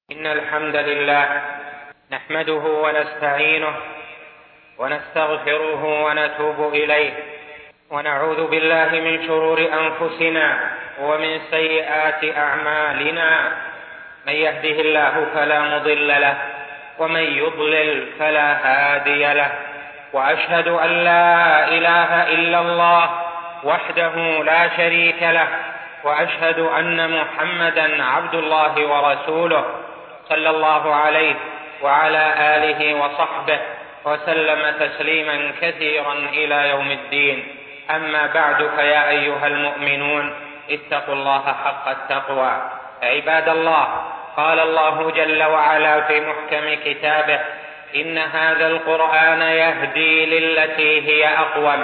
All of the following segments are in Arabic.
إن الحمد لله نحمده ونستعينه ونستغفره ونتوب إليه، ونعوذ بالله من شرور أنفسنا ومن سيئات أعمالنا. من يهده الله فلا مضل له، ومن يضلل فلا هادي له، وأشهد أن لا إله إلا الله وحده لا شريك له، وأشهد أن محمدا عبد الله ورسوله صلى الله عليه وعلى آله وصحبه وسلم تسليما كثيرا إلى يوم الدين. أما بعد، فيا أيها المؤمنون اتقوا الله حق التقوى. عباد الله، قال الله جل وعلا في محكم كتابه: إن هذا القرآن يهدي للتي هي أقوم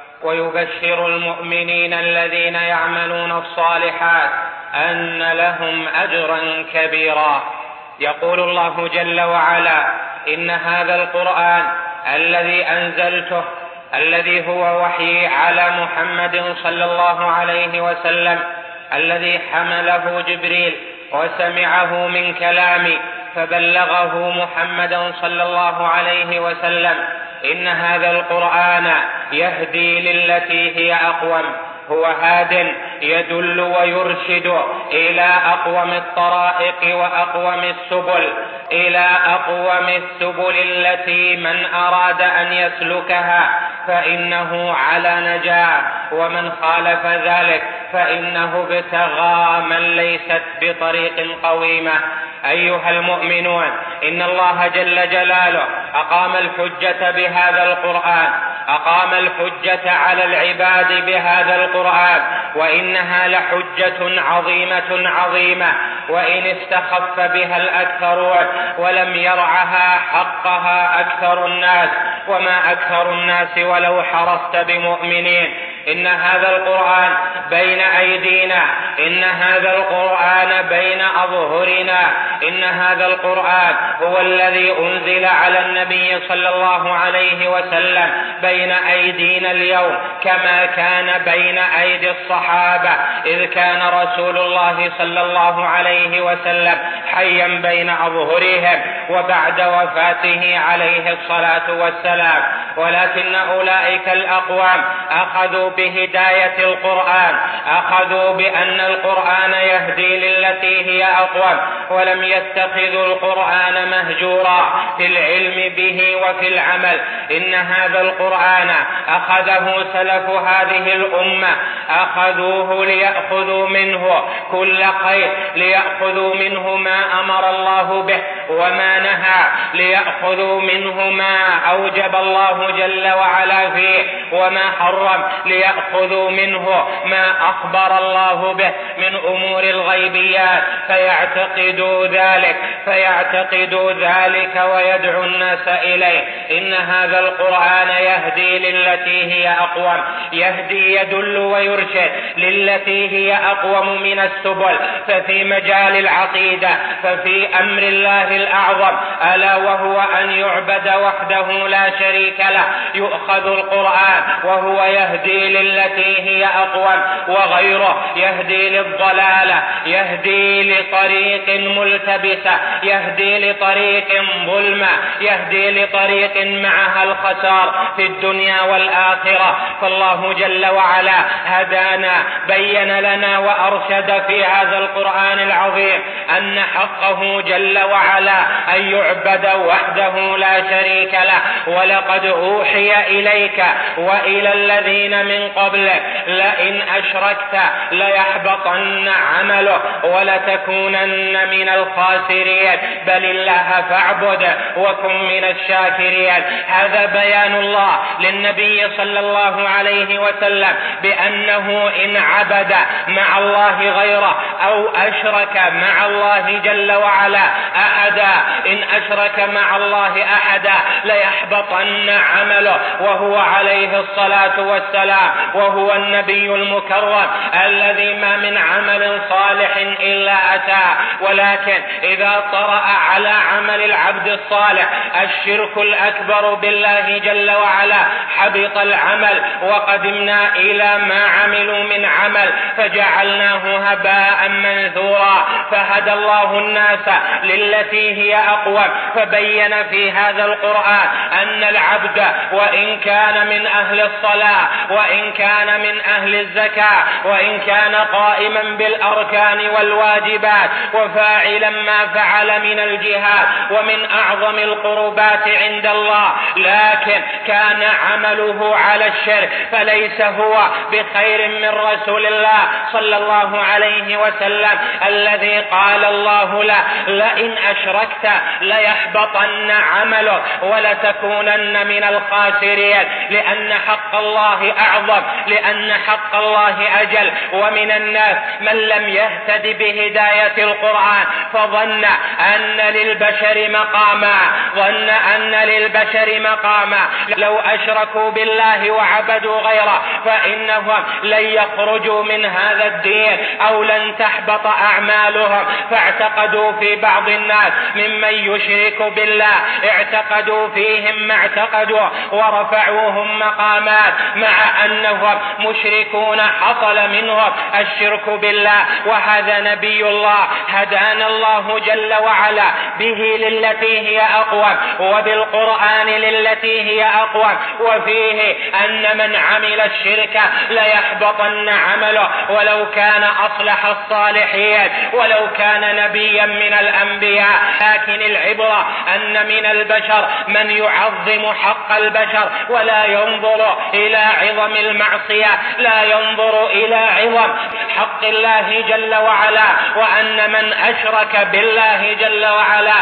ويبشر المؤمنين الذين يعملون الصالحات أن لهم أجرا كبيرا. يقول الله جل وعلا: إن هذا القرآن الذي أنزلته، الذي هو وحي على محمد صلى الله عليه وسلم، الذي حمله جبريل وسمعه من كلامي فبلغه محمد صلى الله عليه وسلم، إن هذا القرآن يهدي للتي هي أقوم. هو هاد يدل ويرشد إلى أقوم الطرائق وأقوم السبل، إلى أقوم السبل التي من أراد أن يسلكها فإنه على نجاة، ومن خالف ذلك فإنه ابتغى من ليست بطريق قويمة. أيها المؤمنون، إن الله جل جلاله أقام الحجة بهذا القرآن، أقام الحجة على العباد بهذا القرآن، وإنها لحجة عظيمة، وإن استخف بها الأكثرون ولم يرعها حقها أكثر الناس، وما أكثر الناس ولو حرصت بمؤمنين. إن هذا القرآن بين أيدينا، إن هذا القرآن بين أظهرنا، إن هذا القرآن هو الذي أنزل على النبي صلى الله عليه وسلم بين أيدينا اليوم، كما كان بين أيدي الصحابة إذ كان رسول الله صلى الله عليه وسلم حيا بين أظهرهم وبعد وفاته عليه الصلاة والسلام. ولكن أولئك الأقوام أخذوا بهداية القرآن، أخذوا بأن القرآن يهدي للتي هي أقوم، ولم يتخذوا القرآن مهجورا في العلم به وفي العمل. إن هذا القرآن أخذه سلف هذه الأمة، أخذوه ليأخذوا منه كل خير، ليأخذوا منه ما أمر الله به وما نهى، ليأخذوا منه ما أوجب الله جل وعلا فيه وما حرم، ليأخذوا منه ما أخبر الله به من أمور الغيبيات، فيعتقدوا ذلك ويدعو الناس إليه. إن هذا القرآن يهدي للتي هي أقوم، يهدي يدل ويرشد للتي هي أقوم من السبل. ففي مجال العقيدة، ففي أمر الله الأعظم ألا وهو أن يعبد وحده لا شريك له، يؤخذ القرآن وهو يهدي للتي هي أقوم، وغيره يهدي للضلالة، يهدي لطريق ملتبسة، يهدي لطريق ظلمة، يهدي لطريق معها الخسار في الدنيا والآخرة. فالله جل وعلا هدانا، بين لنا وأرشد في هذا القرآن العظيم أن حقه جل وعلا أن يعبد وحده لا شريك له. ولقد أوحي إليك وإلى الذين من قبلك لئن أشركت ليحبطن عمله ولتكونن من الخاسرين، بل الله فاعبد وكن من الشاكرين. هذا بيان الله للنبي صلى الله عليه وسلم بأنه إن عبد مع الله غيره أو أشرك مع الله جل وعلا أحدا، إن أشرك مع الله أحدا ليحبطن عمله، وهو عليه الصلاة والسلام وهو النبي المكرم الذي ما من عمل صالح إلا أتى ولكن إذا طرأ على عمل العبد الصالح الشرك الأكبر بالله جل وعلا حبط العمل، وقدمنا إلى ما عملوا من عمل فجعلناه هباء منثورا. فهدى الله الناس للتي هي أقوم، فبين في هذا القرآن أن العبد وإن كان من أهل الصلاة، وإن كان من أهل الزكاة، وإن كان قائما بالأركان والواجبات وفاعلا ما فعل من الجهاد ومن أعظم القربات عند الله، لكن كان عمله على الشرك، فليس هو بخير من رسول الله صلى الله عليه وسلم الذي قال الله له: لئن أشركت ليحبطن عمله ولتكونن من الخاسرين. لأن حق الله أعظم، لأن حق الله أجل. ومن الناس من لم يهتد بهداية القرآن فظن أن للبشر مقاما، ظن أن للبشر مقاما، لو أشركوا بالله وعبدوا غيره فإنهم لن يخرجوا من هذا الدين أو لن تحبط أعمالهم. فاعتقدوا في بعض الناس ممن يشرك بالله، اعتقدوا فيهم ما اعتقدوا ورفعوهم مقامات مع أنهم مشركون حصل منهم الشرك بالله. وهذا نبي الله هدانا الله جل وعلا به للتي هي أقوم، وبالقرآن للتي هي أقوم، وفيه أن من عمل الشرك ليحبطن عمله ولو كان أصلح الصالحين، ولو كان نبيا من الأنبياء. لكن العبرة أن من البشر من يعظم حق البشر ولا ينظر إلى عظم المعصية، لا ينظر إلى عظم حق الله جل وعلا، وأن من أشرك بالله جل وعلا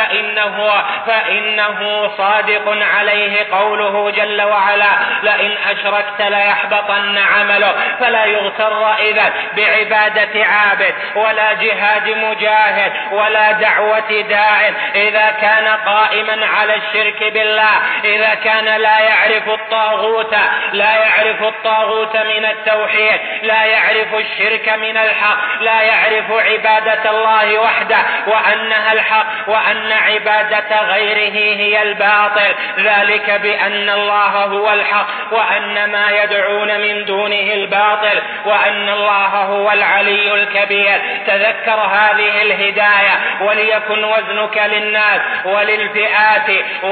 فإنه صادق عليه قوله جل وعلا: لئن أشركت ليحبطن عمله. فلا يغتر إذن بعبادة عابد ولا جهاد مجاهد ولا دعوة داع إذا كان قائما على الشرك بالله، إذا كان لا يعرف الطاغوت، لا يعرف الطاغوت من التوحيد، لا يعرف الشرك من الحق، لا يعرف عبادة الله وحده وأنها الحق، وأن عبادة غيره هي الباطل. ذلك بأن الله هو الحق وأن ما يدعون من دونه الباطل وأن الله هو العلي الكبير. تذكر هذه الهداية وليكن وزنك للناس وللفئات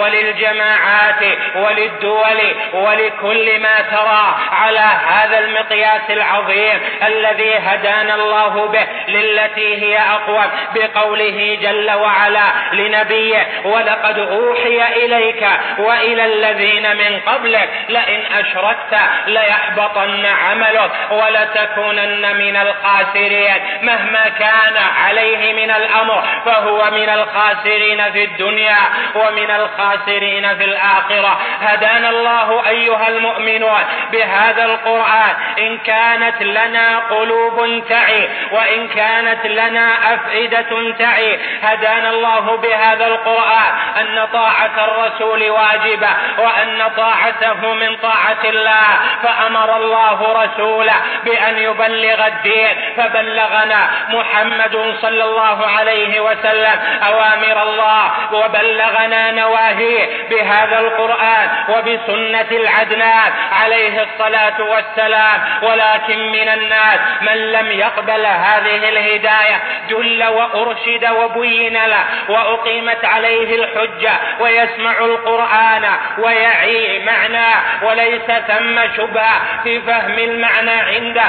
وللجماعات وللدول ولكل ما ترى على هذا المقياس العظيم الذي هدانا الله به للتي هي أقوم، بقوله جل وعلا لنبيه: ولقد أوحي إليك وإلى الذين من قبلك لئن أشركت ليحبطن عملك ولتكونن من الخاسرين. مهما كان عليه من الأمر فهو من الخاسرين في الدنيا ومن الخاسرين في الآخرة. هدانا الله أيها المؤمنون بهذا القرآن. إن كانت لنا قلوب تعي وإن كانت لنا أفئدة تعي، هدانا الله بهذا القرآن أن طاعة الرسول واجبة وأن طاعته من طاعة الله. فأمر الله رسوله بأن يبلغ الدين، فبلغنا محمد صلى الله عليه وسلم أوامر الله وبلغنا نواهيه بهذا القرآن وبسنة العدنان عليه الصلاة والسلام. ولكن من الناس من لم يقبل هذه الهداية، دل وأرشد وبين له وأقيمت عليه الحجة ويسمع القرآن ويعي معناه وليس ثم شبهة في فهم المعنى عنده،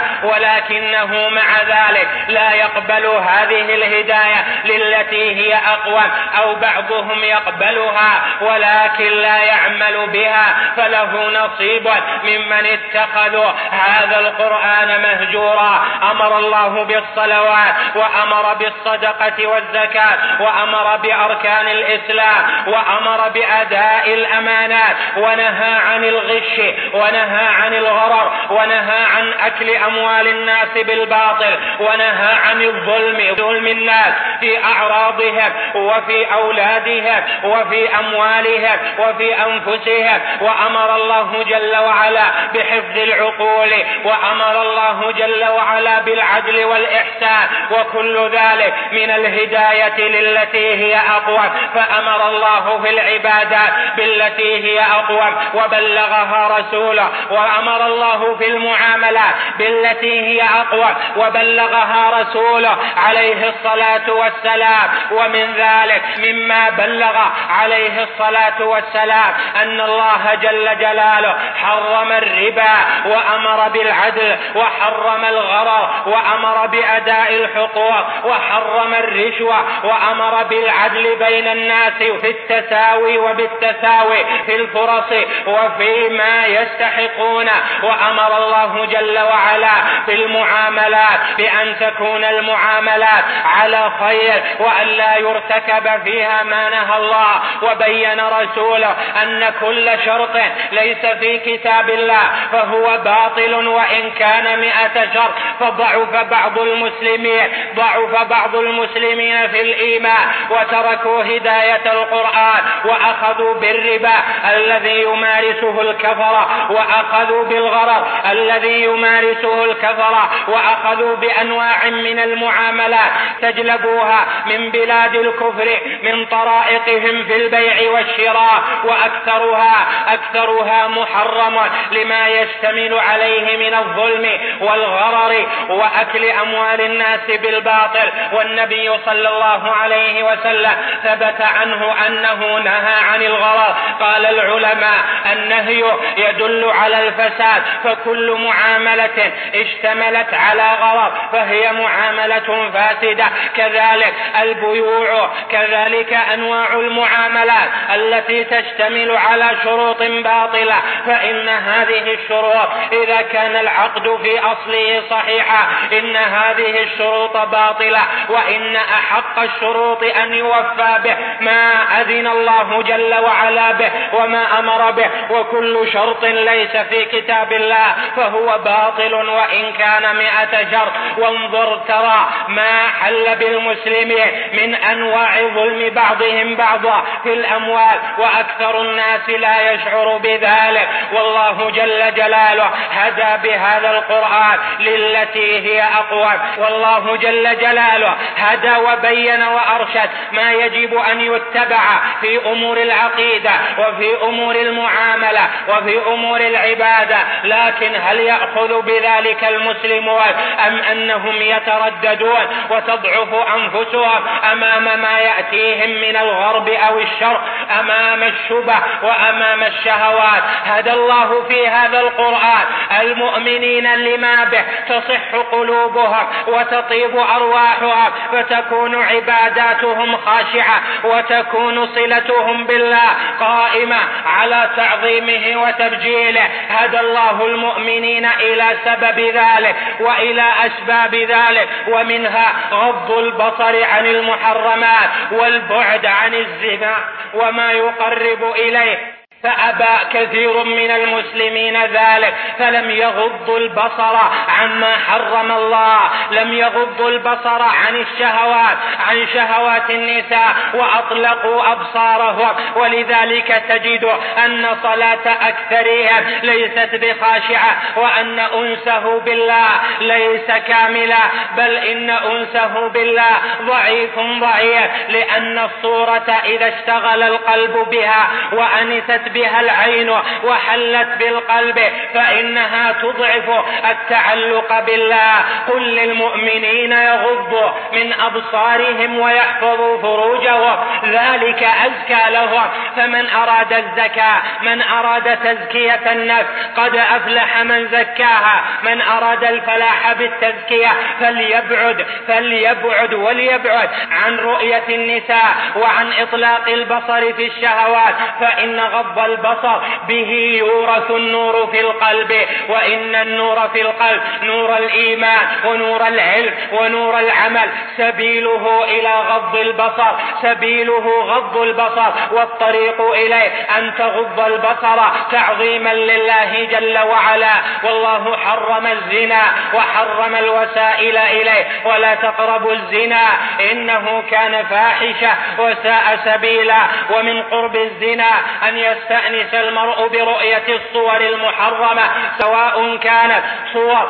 ولكنه مع ذلك لا يقبل هذه الهداية للتي هي أقوم، أو بعضهم يقبلها ولكن لا يعمل بها، فله نصيب ممن اتخذوا هذا القرآن مهجورا. أمر الله بالصلوات وأمر بالصدقة والزكاة وأمر بأركان الإسلام وأمر بأداء الأمانات، ونهى عن الغش ونهى عن الغرر ونهى عن أكل أموال الناس بالباطل، ونهى عن ظلم الناس في أعراض أعراضهم وفي أولادهم وفي أموالهم وفي أنفسهم. وأمر الله جل وعلا بحفظ العقول، وأمر الله جل وعلا بالعدل والإحسان، وكل ذلك من الهداية للتي هي أقوى. فأمر الله في العبادات بالتي هي أقوى وبلغها رسوله، وأمر الله في المعاملات بالتي هي أقوى وبلغها رسوله عليه الصلاة والسلام. ومن ذلك مما بلغ عليه الصلاة والسلام أن الله جل جلاله حرم الربا وأمر بالعدل، وحرم الغرر وأمر بأداء الحقوق، وحرم الرشوة وأمر بالعدل بين الناس في التساوي وبالتساوي في الفرص وفيما يستحقون. وأمر الله جل وعلا في المعاملات بأن تكون المعاملات على خير وأن لا يرتكب فيها ما نهى الله. وبين رسوله أن كل شرط ليس في كتاب الله فهو باطل وإن كان 100 شرط. فضعف بعض المسلمين في الإيمان وتركوا هداية القرآن، وأخذوا بالربا الذي يمارسه الكفرة، وأخذوا بالغرر الذي يمارسه الكفرة، وأخذوا بأنواع من المعاملات تجلبوها من بلاد الكفر من طرائقهم في البيع والشراء، وأكثرها محرم لما يشتمل عليه من الظلم والغرر وأكل أموال الناس بالباطل. والنبي صلى الله عليه وسلم ثبت عنه أنه نهى عن الغرر. قال العلماء النهي يدل على الفساد، فكل معاملة اشتملت على غرر فهي معاملة فاسدة. كذلك البيوع، كذلك أنواع المعاملات التي تشتمل على شروط باطلة، فإن هذه الشروط إذا كان العقد في أصله صحيحا إن هذه الشروط باطلة، وإن أحق الشروط أن يوفى به ما أذن الله جل وعلا به وما أمر به. وكل شرط ليس في كتاب الله فهو باطل وإن كان 100 شرط. وانظر ترى ما حل بالمسلمين من أنواع ظلم بعضهم بعضا في الأموال، وأكثر الناس لا يشعر بذلك. والله جل جلاله هدى بهذا القرآن للتي هي أقوى، والله جل جلاله هدى وبين وأرشد ما يجب أن يتبع في أمور العقيدة وفي أمور المعاملة وفي أمور العبادة. لكن هل يأخذ بذلك المسلمون أم أنهم يترددون وتضعف أنفسهم أمام ما يأتيهم من الغرب أو الشرق، أمام الشبه وأمام الشهوات؟ هدى الله في هذا القرآن المؤمنين لما به تصح قلوبهم وتطيب أرواحهم، فتكون عباداتهم خاشعة وتكون صلتهم بالله قائمة على تعظيمه وتبجيله. هدى الله المؤمنين إلى سبب ذلك وإلى أسباب ذلك، ومنها غض البصر عن المحرمات والبعد عن الزنا وما يقرب إليه. فأبى كثير من المسلمين ذلك، فلم يغضوا البصر عما حرم الله، لم يغضوا البصر عن الشهوات، عن شهوات النساء، وأطلقوا أبصارهم. ولذلك تجد أن صلاة أكثرهم ليست بخاشعة، وأن أنسه بالله ليس كاملا، بل إن أنسه بالله ضعيف، لأن الصورة إذا اشتغل القلب بها وأنست بها العين وحلت بالقلب فإنها تضعف التعلق بالله. قل للمؤمنين يغضوا من أبصارهم ويحفظوا فروجهم ذلك أزكى لهم. فمن أراد الزكاة، من أراد تزكية النفس قد أفلح من زكاها. من أراد الفلاح بالتزكية فليبعد وليبعد عن رؤية النساء وعن إطلاق البصر في الشهوات، فإن غض البصر به يورث النور في القلب. وإن النور في القلب نور الإيمان ونور العلم ونور العمل، سبيله إلى غض البصر، سبيله غض البصر، والطريق إليه أن تغض البصر تعظيما لله جل وعلا. والله حرم الزنا وحرم الوسائل إليه، ولا تقربوا الزنا إنه كان فاحشة وساء سبيلا. ومن قرب الزنا أن يستأنس المرء برؤية الصور المحرمة، سواء كانت صور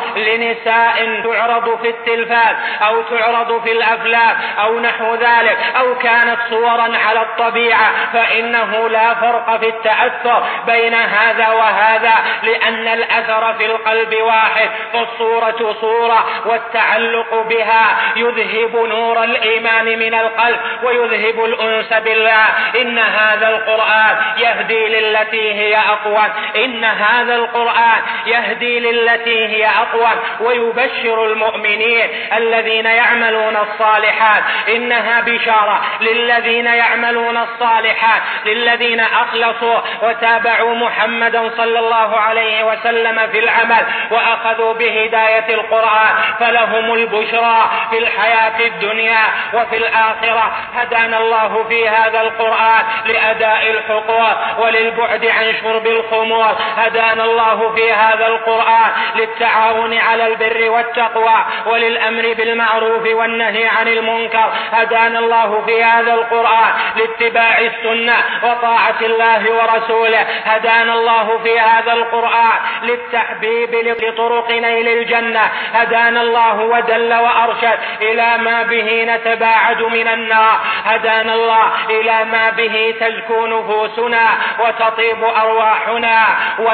لنساء تعرض في التلفاز أو تعرض في الأفلام أو نحو ذلك، أو كانت صورا على الطبيعة، فإنه لا فرق في التأثر بين هذا وهذا، لأن الأثر في القلب واحد، فالصورة صورة، والتعلق بها يذهب نور الإيمان من القلب ويذهب الأنس بالله. إن هذا القرآن يهدي للتي هي أقوم، إن هذا القرآن يهدي للتي هي أقوم، ويبشر المؤمنين الذين يعملون الصالحات. إنها بشارة للذين يعملون الصالحات، للذين أخلصوا وتابعوا محمدا صلى الله عليه وسلم في العمل وأخذوا بهداية القرآن، فلهم البشرى في الحياة الدنيا وفي الآخرة. هدانا الله في هذا القرآن لأداء الحقوق وللبعد عن شرب الخمور، هدانا الله في هذا القرآن للتعاون على البر والتقوى وللأمر بالمعروف والنهي عن المنكر، هدانا الله في هذا القرآن لاتباع السنة وطاعة الله ورسوله، هدانا الله في هذا القرآن للتحبيب لطرق نيل الجنة، هدانا الله ودل وأرشد إلى ما به نتباعد من النار، هدانا الله إلى ما به تزكو نفوسنا وتطيب أرواحنا.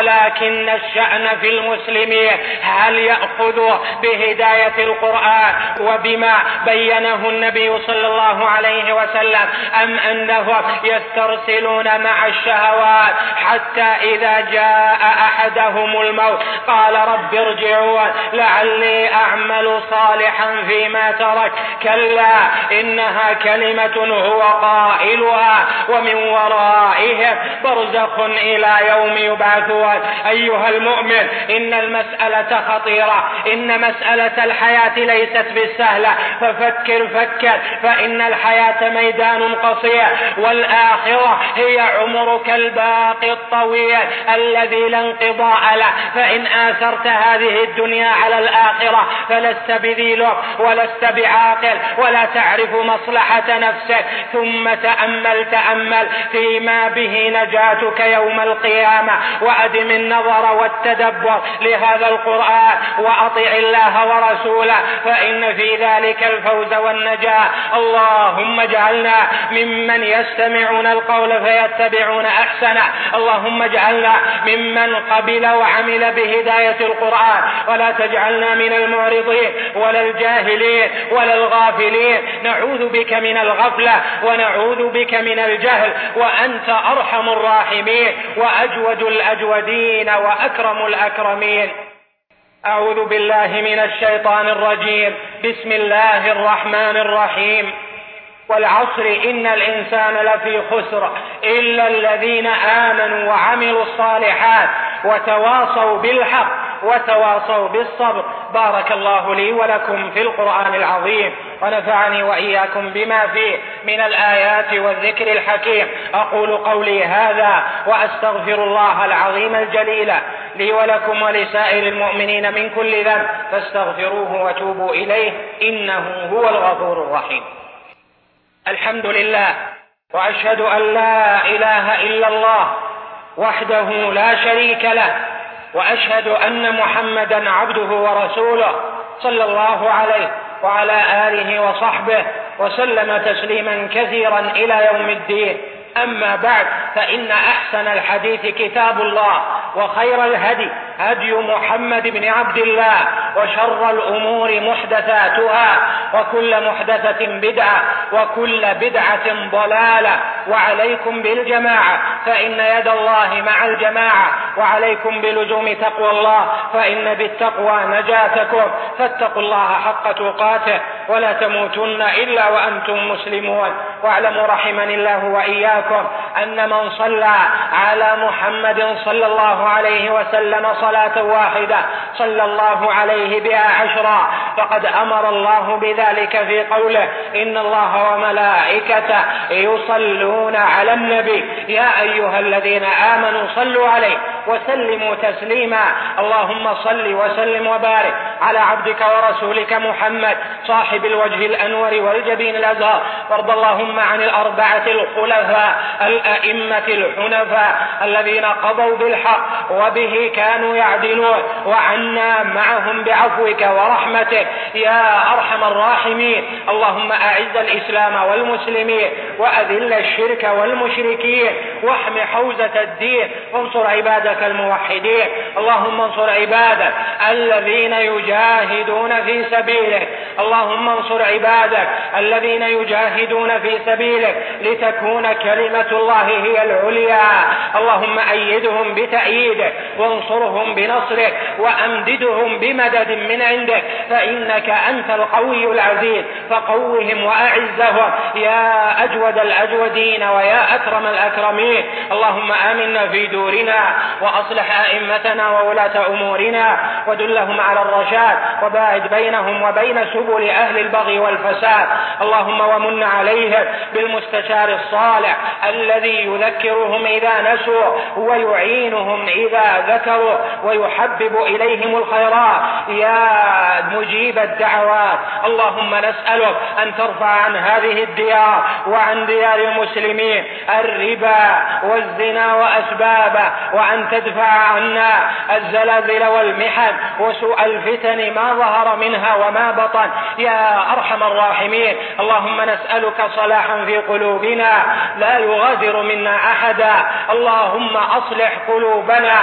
ولكن الشأن في المسلمين هل يأخذوا بهداية القرآن وبما بينه النبي صلى الله عليه وسلم، أم أنهم يسترسلون مع الشهوات حتى إذا جاء أحدهم الموت قال رب ارجعون لعلي أعمل صالحا فيما ترك؟ كلا إنها كلمة هو قائلها ومن ورائهم برزخ إلى يوم يبعثون. أيها المؤمن، إن المسألة خطيرة، إن مسألة الحياة ليست بالسهلة، ففكر فإن الحياة ميدان قصير، والآخرة هي عمرك الباقي الطويل الذي لا انقضاء له. فإن آثرت هذه الدنيا على الآخرة فلست بذي ولست بعاقل ولا تعرف مصلحة نفسك. ثم تأمل فيما به نجاتك يوم القيامة، وأدم النظر والتدبر لهذا القرآن وأطع الله ورسوله، فإن في ذلك الفوز والنجاة. اللهم اجعلنا ممن يستمعون القول فيتبعون أحسنه، اللهم اجعلنا ممن قبل وعمل بهداية القرآن، ولا تجعلنا من المعرضين ولا الجاهلين ولا الغافلين. نعوذ بك من الغفلة ونعوذ بك من الجهل، وأنت أرحم الراحمين وأجود الأجودين وأكرم الأكرمين. أعوذ بالله من الشيطان الرجيم. بسم الله الرحمن الرحيم. والعصر إن الإنسان لفي خسر إلا الذين آمنوا وعملوا الصالحات وتواصوا بالحق وتواصوا بالصبر. بارك الله لي ولكم في القرآن العظيم، ونفعني وإياكم بما فيه من الآيات والذكر الحكيم. أقول قولي هذا وأستغفر الله العظيم الجليل لي ولكم ولسائر المؤمنين من كل ذنب، فاستغفروه وتوبوا إليه إنه هو الغفور الرحيم. الحمد لله، وأشهد أن لا إله إلا الله وحده لا شريك له، وأشهد أن محمدا عبده ورسوله صلى الله عليه وعلى آله وصحبه وسلم تسليما كثيرا إلى يوم الدين. أما بعد، فإن أحسن الحديث كتاب الله، وخير الهدي هدي محمد بن عبد الله، وشر الأمور محدثاتها، وكل محدثة بدعة، وكل بدعة ضلالة. وعليكم بالجماعة فإن يد الله مع الجماعة، وعليكم بلزوم تقوى الله فإن بالتقوى نجاتكم. فاتقوا الله حق تقاته ولا تموتن إلا وأنتم مسلمون. واعلموا رحمني الله وإياكم أن من صلى على محمد صلى الله عليه وسلم صلاة واحدة صلى الله عليه بها 10 فقد أمر الله بذلك في قوله: إن الله وملائكته يصلون على النبي يا أيها الذين آمنوا صلوا عليه وسلموا تسليما. اللهم صل وسلم وبارك على عبدك ورسولك محمد صاحب الوجه الأنور والجبين الأزهر، وارض اللهم عن الأربعة الخلفاء الأئمة الحنفاء الذين قضوا بالحق وبه كانوا يعدلون، وعنا معهم بعفوك ورحمتك يا أرحم الراحمين. اللهم أعز الإسلام والمسلمين وأذل الشرك والمشركين واحم حوزة الدين، وانصر عبادك الموحدين. اللهم انصر عبادك الذين يجاهدون في سبيلك، اللهم انصر عبادك الذين يجاهدون في سبيلك لتكون كلمة الله هي العليا. اللهم أيدهم بتأييدك وانصرهم بنصرك وأمددهم بمدد من عندك، فإنك أنت القوي العزيز، فقوهم وأعزهم يا أجود الأجودين ويا أكرم الأكرمين. اللهم آمنا في دورنا وأصلح أئمتنا وولاة أمورنا ودلهم على الرشاد، وباعد بينهم وبين سبل أهل البغي والفساد. اللهم ومن عليهم بالمستشار الصالح الذي يذكرهم إذا نسوا ويعينهم إذا ذكروا ويحبب إليهم الخيرات يا مجيب الدعوات. اللهم نسألك أن ترفع عن هذه الديار وعن ديار المسلمين الربا والزنا وأسبابه، وأن تدفع عنا الزلازل والمحن وسوء الفتن ما ظهر منها وما بطن يا أرحم الراحمين. اللهم نسألك صلاحا في قلوبنا لا يغادر منا أحدا. اللهم أصلح قلوبنا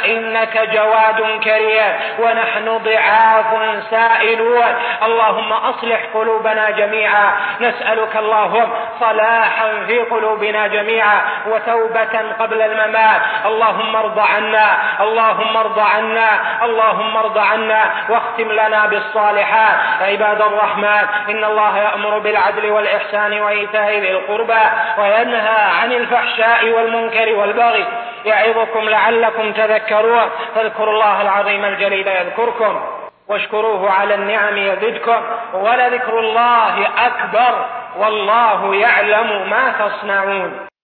فإنك جواد كريم ونحن ضعاف سائلون. اللهم أصلح قلوبنا جميعا، نسألك اللهم صلاحا في قلوبنا جميعا وتوبة قبل الممات. اللهم ارض عنا، اللهم ارض عنا، اللهم ارض عنا، واختم لنا بالصالحات. عباد الرحمن، إن الله يأمر بالعدل والإحسان وإيتاء ذي القربى وينهى عن الفحشاء والمنكر والبغي يعظكم لعلكم تذكرون. فاذكروا الله العظيم الجليل يذكركم واشكروه على النعم يزدكم، ولذكر الله أكبر والله يعلم ما تصنعون.